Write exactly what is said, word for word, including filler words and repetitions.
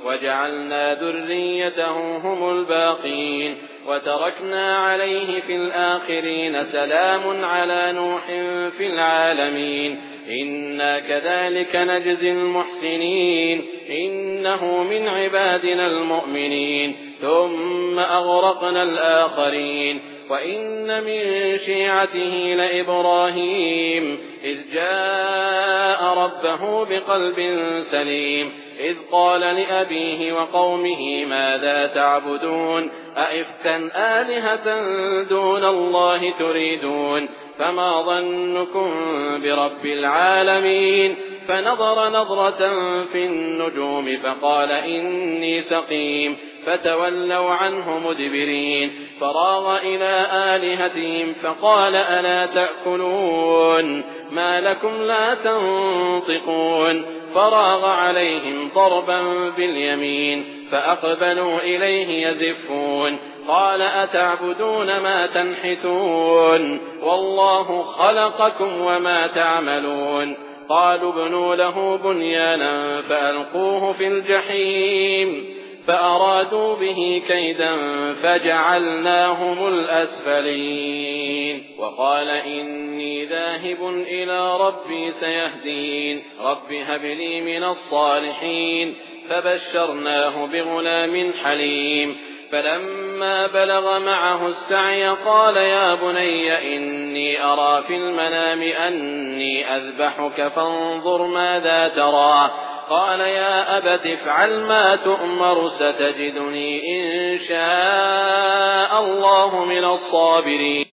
وجعلنا ذريته هم الباقين وتركنا عليه في الآخرين سلام على نوح في العالمين إنا كذلك نجزي المحسنين إنه من عبادنا المؤمنين ثم أغرقنا الآخرين وإن من شيعته لإبراهيم إذ جاء ربه بقلب سليم إذ قال لأبيه وقومه ماذا تعبدون أئفكا آلهة دون الله تريدون فما ظنكم برب العالمين فنظر نظرة في النجوم فقال إني سقيم فتولوا عنه مدبرين فراغ إلى آلهتهم فقال ألا تأكلون ما لكم لا تنطقون فراغ عليهم ضربا باليمين فأقبلوا إليه يزفون قال أتعبدون ما تنحتون والله خلقكم وما تعملون قالوا ابنوا له بنيانا فألقوه في الجحيم فأرادوا به كيدا فجعلناهم الأسفلين وقال إني ذاهب إلى ربي سيهدين رب هب لي من الصالحين فبشرناه بغلام حليم فلما بلغ معه السعي قال يا بني إني أرى في المنام أني أذبحك فانظر ماذا ترى قال يا أبت افعل ما تؤمر ستجدني إن شاء الله من الصابرين.